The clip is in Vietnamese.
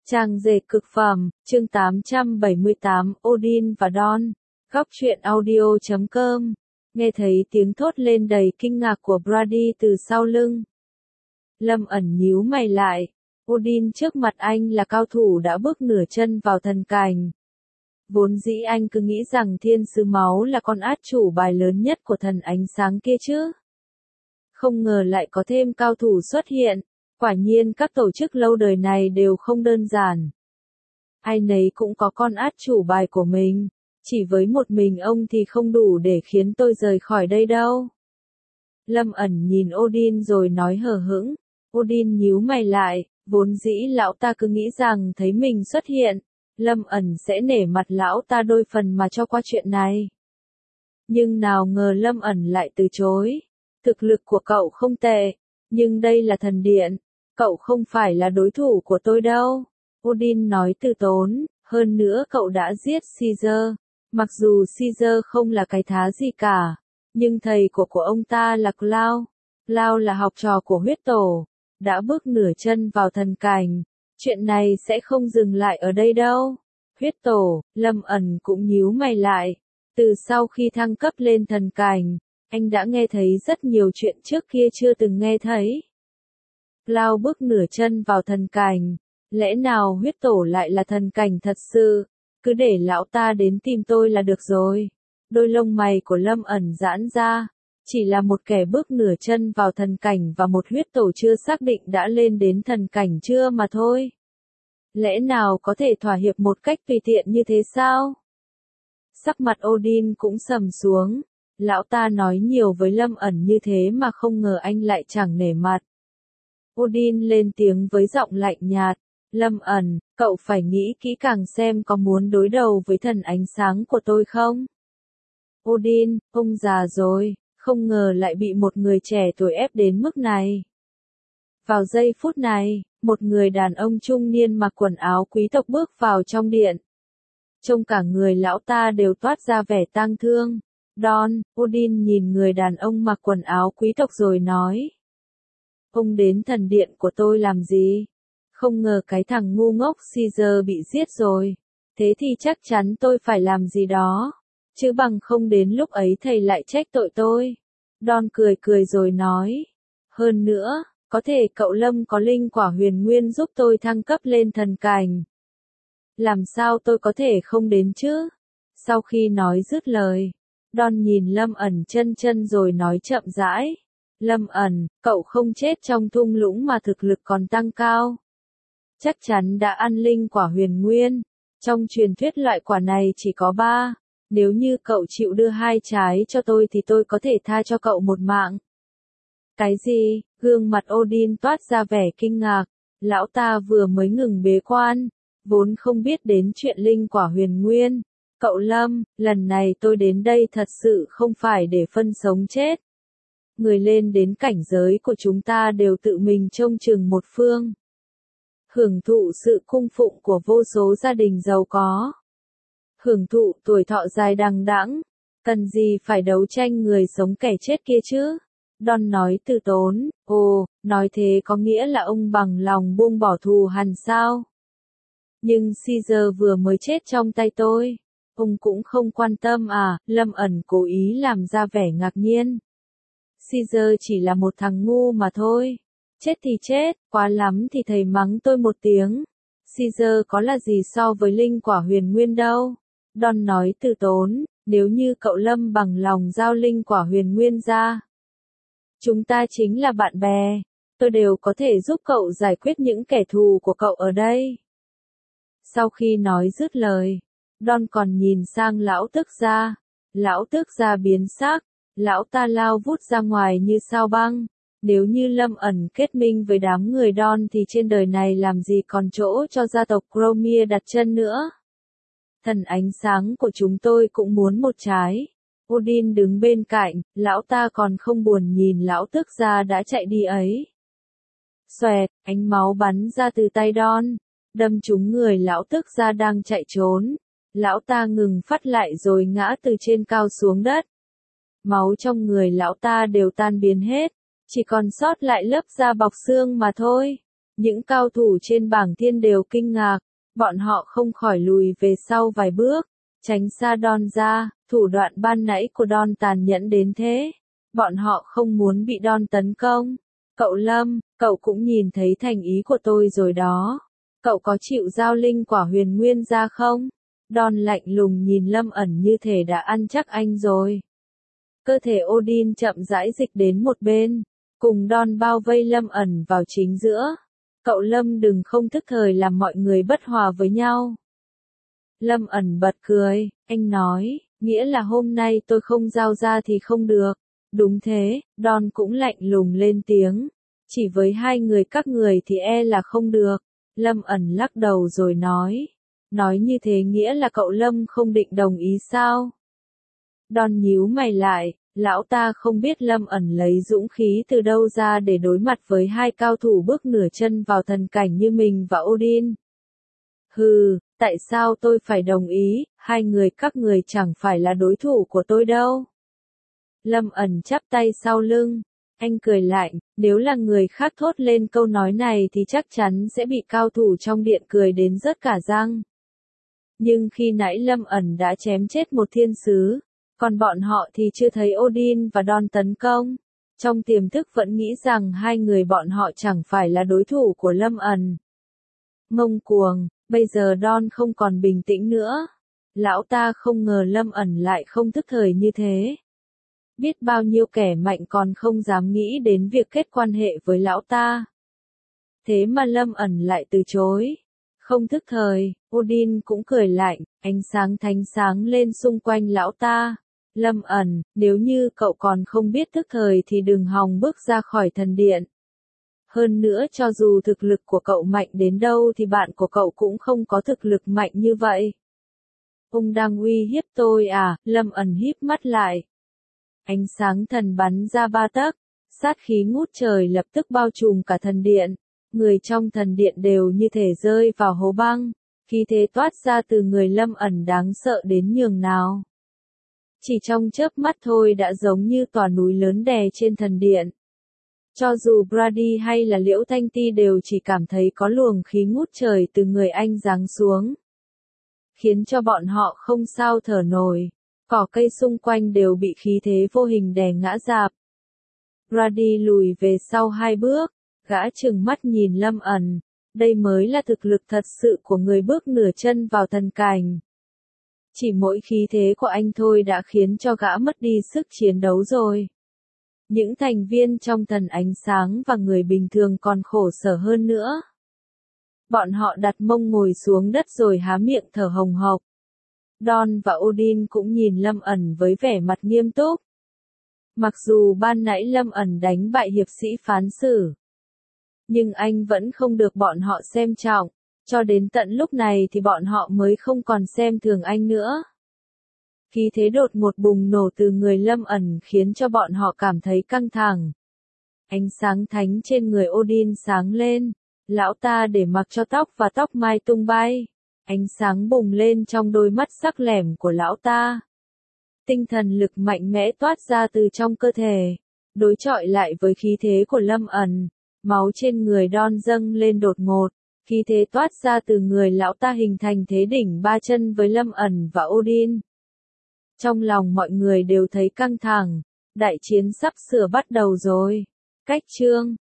Trang dệt cực phẩm, chương 878, Odin và Dawn. Góc truyện audio.com. Nghe thấy tiếng thốt lên đầy kinh ngạc của Brady từ sau lưng. Lâm ẩn nhíu mày lại. Odin trước mặt anh là cao thủ đã bước nửa chân vào thần cảnh. Vốn dĩ anh cứ nghĩ rằng thiên sứ máu là con át chủ bài lớn nhất của thần ánh sáng kia chứ. Không ngờ lại có thêm cao thủ xuất hiện. Quả nhiên các tổ chức lâu đời này đều không đơn giản. Ai nấy cũng có con át chủ bài của mình. Chỉ với một mình ông thì không đủ để khiến tôi rời khỏi đây đâu. Lâm ẩn nhìn Odin rồi nói hờ hững. Odin nhíu mày lại, vốn dĩ lão ta cứ nghĩ rằng thấy mình xuất hiện, Lâm ẩn sẽ nể mặt lão ta đôi phần mà cho qua chuyện này. Nhưng nào ngờ Lâm ẩn lại từ chối. Thực lực của cậu không tệ, nhưng đây là thần điện, cậu không phải là đối thủ của tôi đâu. Odin nói từ tốn, hơn nữa cậu đã giết Caesar. Mặc dù Caesar không là cái thá gì cả, nhưng thầy của ông ta là Cloud. Cloud là học trò của huyết tổ, đã bước nửa chân vào thần cảnh. Chuyện này sẽ không dừng lại ở đây đâu. Huyết tổ, Lâm ẩn cũng nhíu mày lại. Từ sau khi thăng cấp lên thần cảnh, anh đã nghe thấy rất nhiều chuyện trước kia chưa từng nghe thấy. Cloud bước nửa chân vào thần cảnh, lẽ nào huyết tổ lại là thần cảnh thật sự? Cứ để lão ta đến tìm tôi là được rồi. Đôi lông mày của Lâm ẩn giãn ra, chỉ là một kẻ bước nửa chân vào thần cảnh và một huyết tổ chưa xác định đã lên đến thần cảnh chưa mà thôi. Lẽ nào có thể thỏa hiệp một cách tùy tiện như thế sao? Sắc mặt Odin cũng sầm xuống, lão ta nói nhiều với Lâm ẩn như thế mà không ngờ anh lại chẳng nể mặt. Odin lên tiếng với giọng lạnh nhạt, Lâm ẩn, cậu phải nghĩ kỹ càng xem có muốn đối đầu với thần ánh sáng của tôi không? Odin, ông già rồi, không ngờ lại bị một người trẻ tuổi ép đến mức này. Vào giây phút này, một người đàn ông trung niên mặc quần áo quý tộc bước vào trong điện. Trông cả người lão ta đều toát ra vẻ tang thương. Dawn, Odin nhìn người đàn ông mặc quần áo quý tộc rồi nói. Ông đến thần điện của tôi làm gì? Không ngờ cái thằng ngu ngốc Caesar bị giết rồi. Thế thì chắc chắn tôi phải làm gì đó. Chứ bằng không đến lúc ấy thầy lại trách tội tôi. Dawn cười cười rồi nói. Hơn nữa, có thể cậu Lâm có linh quả huyền nguyên giúp tôi thăng cấp lên thần cảnh. Làm sao tôi có thể không đến chứ? Sau khi nói dứt lời, Dawn nhìn Lâm ẩn chân chân rồi nói chậm rãi. Lâm ẩn, cậu không chết trong thung lũng mà thực lực còn tăng cao. Chắc chắn đã ăn linh quả huyền nguyên. Trong truyền thuyết loại quả này chỉ có 3. Nếu như cậu chịu đưa 2 trái cho tôi thì tôi có thể tha cho cậu một mạng. Cái gì? Gương mặt Odin toát ra vẻ kinh ngạc. Lão ta vừa mới ngừng bế quan, vốn không biết đến chuyện linh quả huyền nguyên. Cậu Lâm, lần này tôi đến đây thật sự không phải để phân sống chết. Người lên đến cảnh giới của chúng ta đều tự mình trông chừng một phương. Hưởng thụ sự cung phụng của vô số gia đình giàu có. Hưởng thụ tuổi thọ dài đằng đẵng. Cần gì phải đấu tranh người sống kẻ chết kia chứ? Dawn nói từ tốn, ồ, nói thế có nghĩa là ông bằng lòng buông bỏ thù hằn sao? Nhưng Caesar vừa mới chết trong tay tôi. Ông cũng không quan tâm à? Lâm ẩn cố ý làm ra vẻ ngạc nhiên. Caesar chỉ là một thằng ngu mà thôi. Chết thì chết, quá lắm thì thầy mắng tôi một tiếng. Caesar có là gì so với linh quả huyền nguyên đâu. Dawn nói từ tốn, nếu như cậu Lâm bằng lòng giao linh quả huyền nguyên ra. Chúng ta chính là bạn bè, tôi đều có thể giúp cậu giải quyết những kẻ thù của cậu ở đây. Sau khi nói dứt lời, Dawn còn nhìn sang lão tước gia. Lão tước gia biến sắc, lão ta lao vút ra ngoài như sao băng. Nếu như Lâm ẩn kết minh với đám người Dawn thì trên đời này làm gì còn chỗ cho gia tộc Cromie đặt chân nữa. Thần ánh sáng của chúng tôi cũng muốn một trái. Odin đứng bên cạnh, lão ta còn không buồn nhìn lão tước gia đã chạy đi ấy. Xoẹt, ánh máu bắn ra từ tay Dawn, đâm trúng người lão tước gia đang chạy trốn. Lão ta ngừng phát lại rồi ngã từ trên cao xuống đất. Máu trong người lão ta đều tan biến hết, chỉ còn sót lại lớp da bọc xương mà thôi. Những cao thủ trên bảng thiên đều kinh ngạc, bọn họ không khỏi lùi về sau vài bước, tránh xa Don ra, thủ đoạn ban nãy của Don tàn nhẫn đến thế. Bọn họ không muốn bị Don tấn công. Cậu Lâm, cậu cũng nhìn thấy thành ý của tôi rồi đó. Cậu có chịu giao linh quả huyền nguyên ra không? Don lạnh lùng nhìn Lâm ẩn như thể đã ăn chắc anh rồi. Cơ thể Odin chậm rãi dịch đến một bên, cùng Don bao vây Lâm ẩn vào chính giữa. Cậu Lâm đừng không thức thời làm mọi người bất hòa với nhau. Lâm ẩn bật cười, anh nói, nghĩa là hôm nay tôi không giao ra thì không được. Đúng thế, Don cũng lạnh lùng lên tiếng. Chỉ với hai người các người thì e là không được. Lâm ẩn lắc đầu rồi nói. Nói như thế nghĩa là cậu Lâm không định đồng ý sao? Don nhíu mày lại, lão ta không biết Lâm ẩn lấy dũng khí từ đâu ra để đối mặt với hai cao thủ bước nửa chân vào thần cảnh như mình và Odin. Hừ, tại sao tôi phải đồng ý, hai người các người chẳng phải là đối thủ của tôi đâu. Lâm ẩn chắp tay sau lưng, anh cười lạnh, nếu là người khác thốt lên câu nói này thì chắc chắn sẽ bị cao thủ trong điện cười đến rớt cả răng. Nhưng khi nãy Lâm ẩn đã chém chết một thiên sứ, còn bọn họ thì chưa thấy Odin và Don tấn công. Trong tiềm thức vẫn nghĩ rằng hai người bọn họ chẳng phải là đối thủ của Lâm ẩn. Ngông cuồng, bây giờ Don không còn bình tĩnh nữa. Lão ta không ngờ Lâm ẩn lại không thức thời như thế. Biết bao nhiêu kẻ mạnh còn không dám nghĩ đến việc kết quan hệ với lão ta. Thế mà Lâm ẩn lại từ chối. Không thức thời, Odin cũng cười lạnh, ánh sáng thánh sáng lên xung quanh lão ta. Lâm ẩn, nếu như cậu còn không biết thức thời thì đừng hòng bước ra khỏi thần điện. Hơn nữa cho dù thực lực của cậu mạnh đến đâu thì bạn của cậu cũng không có thực lực mạnh như vậy. Ông đang uy hiếp tôi à? Lâm ẩn híp mắt lại. Ánh sáng thần bắn ra 3 tấc, sát khí ngút trời lập tức bao trùm cả thần điện. Người trong thần điện đều như thể rơi vào hố băng, khí thế toát ra từ người Lâm ẩn đáng sợ đến nhường nào. Chỉ trong chớp mắt thôi đã giống như tòa núi lớn đè trên thần điện. Cho dù Brady hay là Liễu Thanh Ti đều chỉ cảm thấy có luồng khí ngút trời từ người anh giáng xuống, khiến cho bọn họ không sao thở nổi. Cỏ cây xung quanh đều bị khí thế vô hình đè ngã rạp. Brady lùi về sau 2 bước, gã trừng mắt nhìn Lâm ẩn. Đây mới là thực lực thật sự của người bước nửa chân vào thần cảnh. Chỉ mỗi khí thế của anh thôi đã khiến cho gã mất đi sức chiến đấu rồi. Những thành viên trong thần ánh sáng và người bình thường còn khổ sở hơn nữa. Bọn họ đặt mông ngồi xuống đất rồi há miệng thở hồng hộc. Don và Odin cũng nhìn Lâm ẩn với vẻ mặt nghiêm túc. Mặc dù ban nãy Lâm ẩn đánh bại hiệp sĩ phán xử, nhưng anh vẫn không được bọn họ xem trọng. Cho đến tận lúc này thì bọn họ mới không còn xem thường anh nữa. Khí thế đột ngột bùng nổ từ người Lâm ẩn khiến cho bọn họ cảm thấy căng thẳng. Ánh sáng thánh trên người Odin sáng lên. Lão ta để mặc cho tóc và tóc mai tung bay. Ánh sáng bùng lên trong đôi mắt sắc lẻm của lão ta. Tinh thần lực mạnh mẽ toát ra từ trong cơ thể. Đối chọi lại với khí thế của Lâm ẩn. Máu trên người Don dâng lên đột ngột. Khí thế toát ra từ người lão ta hình thành thế đỉnh 3 chân với Lâm ẩn và Odin. Trong lòng mọi người đều thấy căng thẳng. Đại chiến sắp sửa bắt đầu rồi. Cách chương